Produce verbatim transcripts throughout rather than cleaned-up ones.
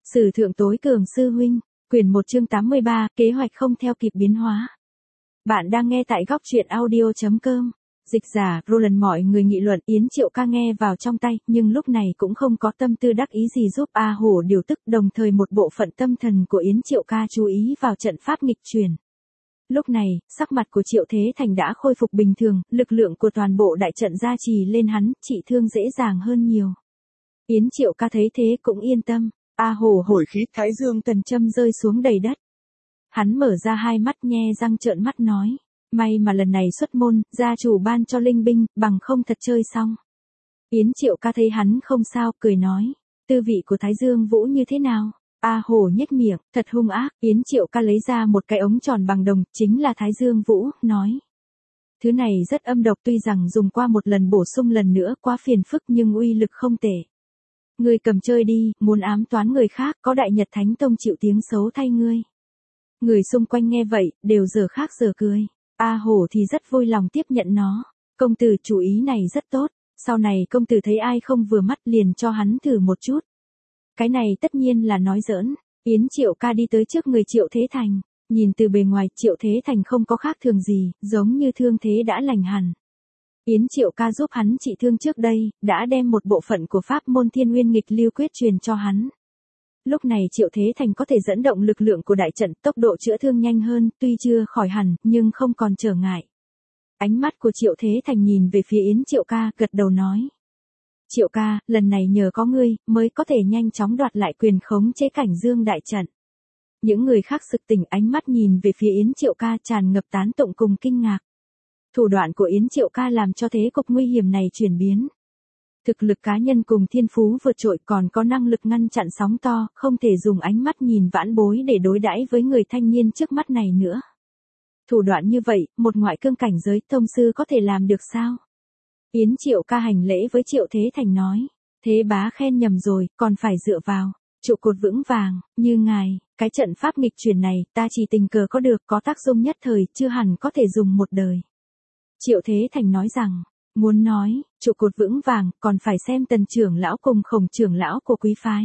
Sử thượng tối cường sư huynh, quyển một chương tám mươi ba, kế hoạch không theo kịp biến hóa. Bạn đang nghe tại góc truyện audio.com. Dịch giả, Roland mọi người nghị luận Yến Triệu Ca nghe vào trong tay, nhưng lúc này cũng không có tâm tư đắc ý gì giúp A Hổ điều tức, đồng thời một bộ phận tâm thần của Yến Triệu Ca chú ý vào trận pháp nghịch truyền. Lúc này, sắc mặt của Triệu Thế Thành đã khôi phục bình thường, lực lượng của toàn bộ đại trận gia trì lên hắn, trị thương dễ dàng hơn nhiều. Yến Triệu Ca thấy thế cũng yên tâm. A Hổ hồi khí, thái dương tần châm rơi xuống đầy đất. Hắn mở ra hai mắt nhe răng trợn mắt nói, may mà lần này xuất môn, gia chủ ban cho linh binh, bằng không thật chơi xong. Yến Triệu Ca thấy hắn không sao, cười nói, tư vị của thái dương vũ như thế nào? A Hổ nhếch miệng, thật hung ác. Yến Triệu Ca lấy ra một cái ống tròn bằng đồng, chính là thái dương vũ, nói. Thứ này rất âm độc, tuy rằng dùng qua một lần bổ sung lần nữa quá phiền phức nhưng uy lực không tệ. Ngươi cầm chơi đi, muốn ám toán người khác, có Đại Nhật Thánh Tông chịu tiếng xấu thay ngươi. Người xung quanh nghe vậy, đều giờ khác giờ cười. A Hổ thì rất vui lòng tiếp nhận nó. Công tử chủ ý này rất tốt, sau này công tử thấy ai không vừa mắt liền cho hắn thử một chút. Cái này tất nhiên là nói giỡn. Yến Triệu Ca đi tới trước người Triệu Thế Thành, nhìn từ bề ngoài Triệu Thế Thành không có khác thường gì, giống như thương thế đã lành hẳn. Yến Triệu Ca giúp hắn trị thương trước đây, đã đem một bộ phận của pháp môn Thiên Nguyên Nghịch Lưu Quyết truyền cho hắn. Lúc này Triệu Thế Thành có thể dẫn động lực lượng của đại trận, tốc độ chữa thương nhanh hơn, tuy chưa khỏi hẳn, nhưng không còn trở ngại. Ánh mắt của Triệu Thế Thành nhìn về phía Yến Triệu Ca, gật đầu nói. Triệu Ca, lần này nhờ có ngươi, mới có thể nhanh chóng đoạt lại quyền khống chế cảnh dương đại trận. Những người khác sực tỉnh, ánh mắt nhìn về phía Yến Triệu Ca tràn ngập tán tụng cùng kinh ngạc. Thủ đoạn của Yến Triệu Ca làm cho thế cục nguy hiểm này chuyển biến. Thực lực cá nhân cùng thiên phú vượt trội, còn có năng lực ngăn chặn sóng to, không thể dùng ánh mắt nhìn vãn bối để đối đãi với người thanh niên trước mắt này nữa. Thủ đoạn như vậy, một ngoại cương cảnh giới tông sư có thể làm được sao? Yến Triệu Ca hành lễ với Triệu Thế Thành nói, thế bá khen nhầm rồi, còn phải dựa vào trụ cột vững vàng, như ngài, cái trận pháp nghịch truyền này, ta chỉ tình cờ có được, có tác dụng nhất thời, chưa hẳn có thể dùng một đời. Triệu Thế Thành nói rằng, muốn nói, trụ cột vững vàng, còn phải xem Tần trưởng lão cùng Khổng trưởng lão của quý phái.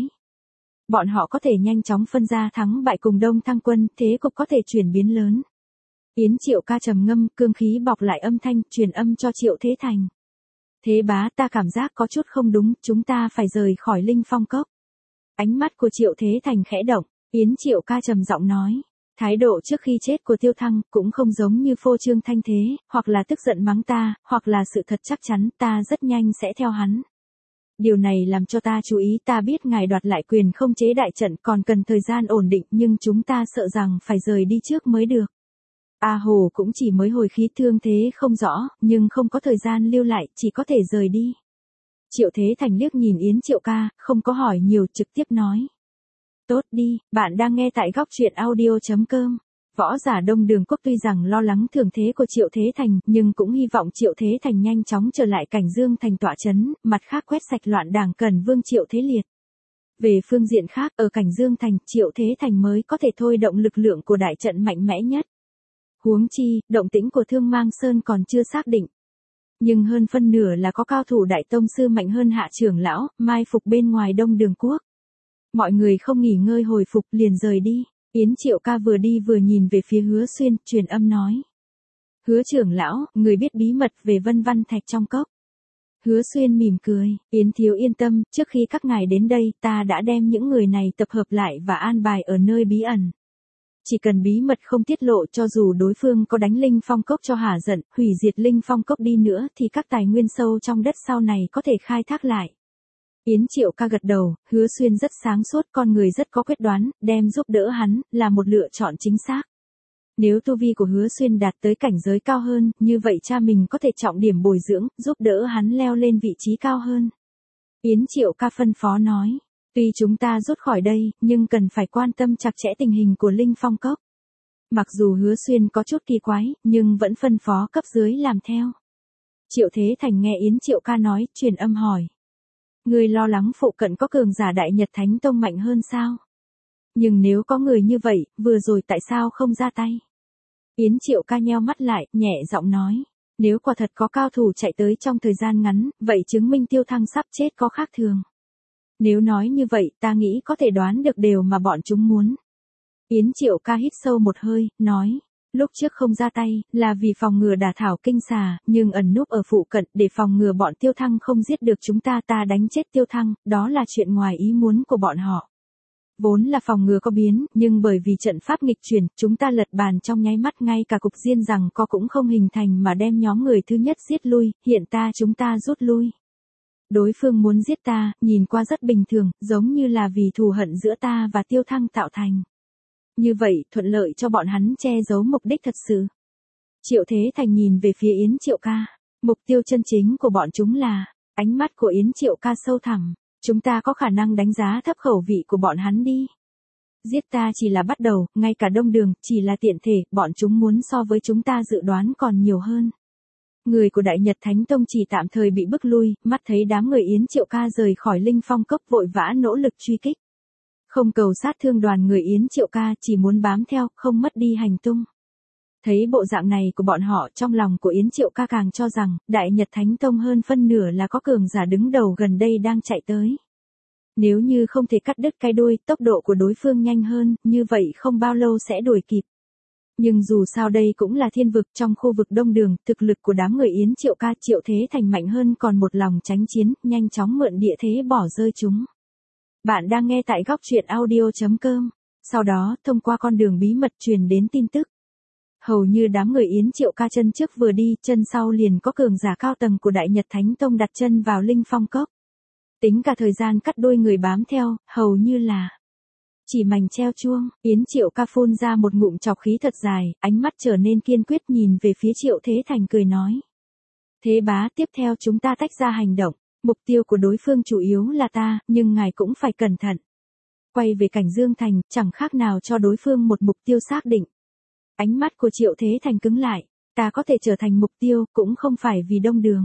Bọn họ có thể nhanh chóng phân ra thắng bại cùng Đông Thăng quân, thế cục có thể chuyển biến lớn. Yến Triệu Ca trầm ngâm, cương khí bọc lại âm thanh, truyền âm cho Triệu Thế Thành. Thế bá, ta cảm giác có chút không đúng, chúng ta phải rời khỏi Linh Phong Cốc. Ánh mắt của Triệu Thế Thành khẽ động, Yến Triệu Ca trầm giọng nói. Thái độ trước khi chết của Tiêu Thăng cũng không giống như phô trương thanh thế, hoặc là tức giận mắng ta, hoặc là sự thật chắc chắn ta rất nhanh sẽ theo hắn. Điều này làm cho ta chú ý, ta biết ngài đoạt lại quyền không chế đại trận còn cần thời gian ổn định, nhưng chúng ta sợ rằng phải rời đi trước mới được. A Hồ cũng chỉ mới hồi khí, thương thế không rõ, nhưng không có thời gian lưu lại, chỉ có thể rời đi. Triệu Thế Thành liếc nhìn Yến Triệu Ca, không có hỏi nhiều, trực tiếp nói. Tốt đi, bạn đang nghe tại góc truyện audio.com. Võ giả Đông Đường Quốc tuy rằng lo lắng thường thế của Triệu Thế Thành, nhưng cũng hy vọng Triệu Thế Thành nhanh chóng trở lại cảnh dương thành tọa chấn, mặt khác quét sạch loạn đảng Cần Vương Triệu Thế Liệt. Về phương diện khác, ở cảnh dương thành, Triệu Thế Thành mới có thể thôi động lực lượng của đại trận mạnh mẽ nhất. Huống chi, động tĩnh của Thương Mang Sơn còn chưa xác định. Nhưng hơn phân nửa là có cao thủ đại tông sư mạnh hơn Hạ trưởng lão, mai phục bên ngoài Đông Đường Quốc. Mọi người không nghỉ ngơi hồi phục liền rời đi. Yến Triệu Ca vừa đi vừa nhìn về phía Hứa Xuyên, truyền âm nói. Hứa trưởng lão, người biết bí mật về Vân Văn Thạch trong cốc. Hứa Xuyên mỉm cười, Yến thiếu yên tâm, trước khi các ngài đến đây, ta đã đem những người này tập hợp lại và an bài ở nơi bí ẩn. Chỉ cần bí mật không tiết lộ, cho dù đối phương có đánh Linh Phong Cốc cho hả giận, hủy diệt Linh Phong Cốc đi nữa thì các tài nguyên sâu trong đất sau này có thể khai thác lại. Yến Triệu Ca gật đầu, Hứa Xuyên rất sáng suốt, con người rất có quyết đoán, đem giúp đỡ hắn, là một lựa chọn chính xác. Nếu tu vi của Hứa Xuyên đạt tới cảnh giới cao hơn, như vậy cha mình có thể trọng điểm bồi dưỡng, giúp đỡ hắn leo lên vị trí cao hơn. Yến Triệu Ca phân phó nói, tuy chúng ta rút khỏi đây, nhưng cần phải quan tâm chặt chẽ tình hình của Linh Phong Cốc. Mặc dù Hứa Xuyên có chút kỳ quái, nhưng vẫn phân phó cấp dưới làm theo. Triệu Thế Thành nghe Yến Triệu Ca nói, truyền âm hỏi. Người lo lắng phụ cận có cường giả Đại Nhật Thánh Tông mạnh hơn sao? Nhưng nếu có người như vậy, vừa rồi tại sao không ra tay? Yến Triệu Ca nheo mắt lại, nhẹ giọng nói. Nếu quả thật có cao thủ chạy tới trong thời gian ngắn, vậy chứng minh Tiêu Thăng sắp chết có khác thường. Nếu nói như vậy ta nghĩ có thể đoán được điều mà bọn chúng muốn. Yến Triệu Ca hít sâu một hơi, nói. Lúc trước không ra tay, là vì phòng ngừa đả thảo kinh xà, nhưng ẩn núp ở phụ cận để phòng ngừa bọn Tiêu Thăng không giết được chúng ta ta đánh chết Tiêu Thăng, đó là chuyện ngoài ý muốn của bọn họ. Vốn là phòng ngừa có biến, nhưng bởi vì trận pháp nghịch chuyển, chúng ta lật bàn trong nháy mắt ngay cả cục diên rằng co cũng không hình thành mà đem nhóm người thứ nhất giết lui, hiện ta chúng ta rút lui. Đối phương muốn giết ta, nhìn qua rất bình thường, giống như là vì thù hận giữa ta và Tiêu Thăng tạo thành. Như vậy, thuận lợi cho bọn hắn che giấu mục đích thật sự. Triệu Thế Thành nhìn về phía Yến Triệu Ca. Mục tiêu chân chính của bọn chúng là, ánh mắt của Yến Triệu Ca sâu thẳm. Chúng ta có khả năng đánh giá thấp khẩu vị của bọn hắn đi. Giết ta chỉ là bắt đầu, ngay cả Đông Đường, chỉ là tiện thể, bọn chúng muốn so với chúng ta dự đoán còn nhiều hơn. Người của Đại Nhật Thánh Tông chỉ tạm thời bị bức lui, mắt thấy đám người Yến Triệu Ca rời khỏi Linh Phong Cốc vội vã nỗ lực truy kích. Không cầu sát thương đoàn người Yến Triệu Ca, chỉ muốn bám theo, không mất đi hành tung. Thấy bộ dạng này của bọn họ, trong lòng của Yến Triệu Ca càng cho rằng, Đại Nhật Thánh Tông hơn phân nửa là có cường giả đứng đầu gần đây đang chạy tới. Nếu như không thể cắt đứt cái đuôi, tốc độ của đối phương nhanh hơn, như vậy không bao lâu sẽ đuổi kịp. Nhưng dù sao đây cũng là thiên vực, trong khu vực Đông Đường, thực lực của đám người Yến Triệu Ca Triệu Thế Thành mạnh hơn còn một lòng tránh chiến, nhanh chóng mượn địa thế bỏ rơi chúng. Bạn đang nghe tại góc truyện audio chấm com. Sau đó, thông qua con đường bí mật truyền đến tin tức. Hầu như đám người Yến Triệu Ca chân trước vừa đi, chân sau liền có cường giả cao tầng của Đại Nhật Thánh Tông đặt chân vào Linh Phong Cốc. Tính cả thời gian cắt đuôi người bám theo, hầu như là chỉ mảnh treo chuông. Yến Triệu Ca phun ra một ngụm trọc khí thật dài, ánh mắt trở nên kiên quyết nhìn về phía Triệu Thế Thành cười nói. Thế bá, tiếp theo chúng ta tách ra hành động. Mục tiêu của đối phương chủ yếu là ta, nhưng ngài cũng phải cẩn thận. Quay về cảnh Dương Thành, chẳng khác nào cho đối phương một mục tiêu xác định. Ánh mắt của Triệu Thế Thành cứng lại, ta có thể trở thành mục tiêu, cũng không phải vì Đông Đường.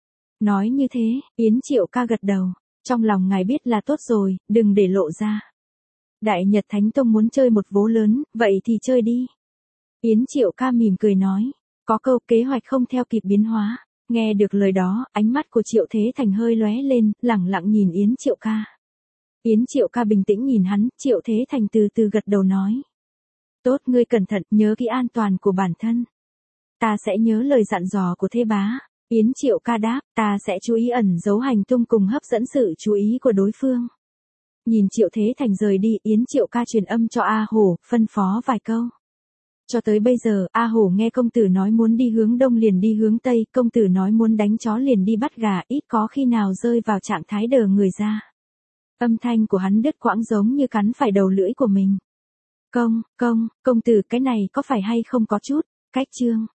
Nói như thế, Yến Triệu Ca gật đầu, trong lòng ngài biết là tốt rồi, đừng để lộ ra. Đại Nhật Thánh Tông muốn chơi một vố lớn, vậy thì chơi đi. Yến Triệu Ca mỉm cười nói, có câu kế hoạch không theo kịp biến hóa. Nghe được lời đó, ánh mắt của Triệu Thế Thành hơi lóe lên, lẳng lặng nhìn Yến Triệu Ca. Yến Triệu Ca bình tĩnh nhìn hắn, Triệu Thế Thành từ từ gật đầu nói. Tốt, ngươi cẩn thận, nhớ kỹ an toàn của bản thân. Ta sẽ nhớ lời dặn dò của thế bá. Yến Triệu Ca đáp, ta sẽ chú ý ẩn giấu hành tung cùng hấp dẫn sự chú ý của đối phương. Nhìn Triệu Thế Thành rời đi, Yến Triệu Ca truyền âm cho A Hổ, phân phó vài câu. Cho tới bây giờ, A Hổ nghe công tử nói muốn đi hướng đông liền đi hướng tây, công tử nói muốn đánh chó liền đi bắt gà, ít có khi nào rơi vào trạng thái đờ người ra. Âm thanh của hắn đứt quãng giống như cắn phải đầu lưỡi của mình. Công, công, công tử cái này có phải hay không có chút, cách chương.